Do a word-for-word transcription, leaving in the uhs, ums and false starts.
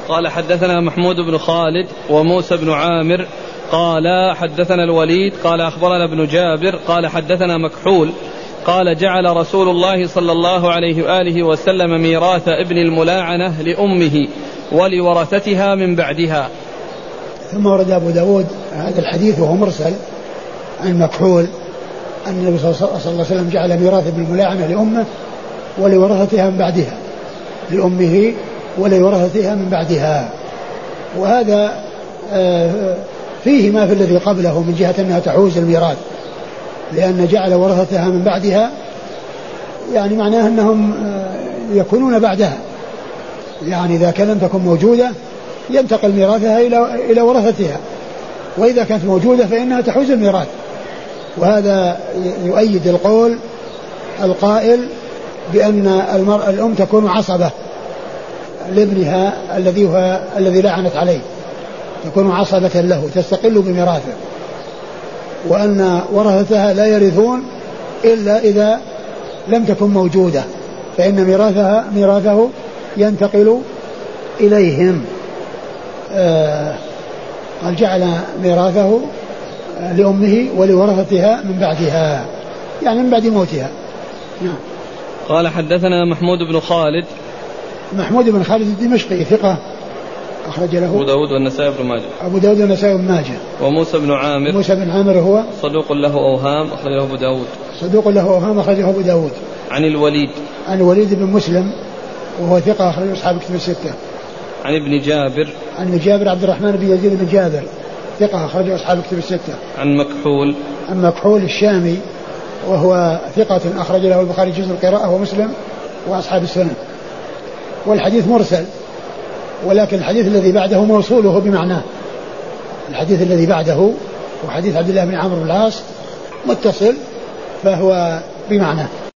قال حدثنا محمود بن خالد وموسى بن عامر قال حدثنا الوليد قال أخبرنا ابن جابر قال حدثنا مكحول قال جعل رسول الله صلى الله عليه وآله وسلم ميراث ابن الملاعنة لأمه ولورثتها من بعدها. ثم ورد أبو داود هذا الحديث وهو مرسل عن مكحول أن النبي صلى الله عليه وسلم جعل ميراث ابن الملاعنة لأمه ولورثتها من بعدها، لأمه ولورثتها من بعدها. وهذا فيه ما في الذي قبله من جهة أنها تحوز الميراث، لأن جعل ورثتها من بعدها يعني معناه أنهم يكونون بعدها، يعني إذا كان لم تكن موجودة ينتقل ميراثها إلى إلى ورثتها، وإذا كانت موجودة فإنها تحوز الميراث. وهذا يؤيد القول القائل بأن المرأة الأم تكون عصبة لابنها الذي هو الذي لعنت عليه، تكون عصبة له تستقل بميراثه، وأن ورثتها لا يرثون إلا إذا لم تكن موجودة، فإن ميراثها ميراثه ينتقل إليهم. آه قال جعل ميراثه لأمه ولورثتها من بعدها، يعني من بعد موتها. نعم. قال حدثنا محمود بن خالد. محمود بن خالد الدمشقي ثقة أخرج له أبو داود والنسائي بن ماجه. أبو داود والنسائي بن ماجه. وموسى بن عامر. موسى بن عامر هو صدوق له أوهام أخرجه أبو داود. صدوق له أوهام أخرجه أبو داود. عن الوليد. عن الوليد بن مسلم وهو ثقة أخرجه أصحاب كتب الستة. عن ابن جابر. عن ابن جابر عبد الرحمن بن يزيد بن جابر ثقة أخرجه أصحاب كتب الستة. عن مكحول. عن مكحول الشامي وهو ثقة أخرج له البخاري جزء القراءة ومسلم وأصحاب السنن. والحديث مرسل، ولكن الحديث الذي بعده موصوله بمعناه. الحديث الذي بعده وحديث عبد الله بن عمرو بن العاص متصل فهو بمعناه.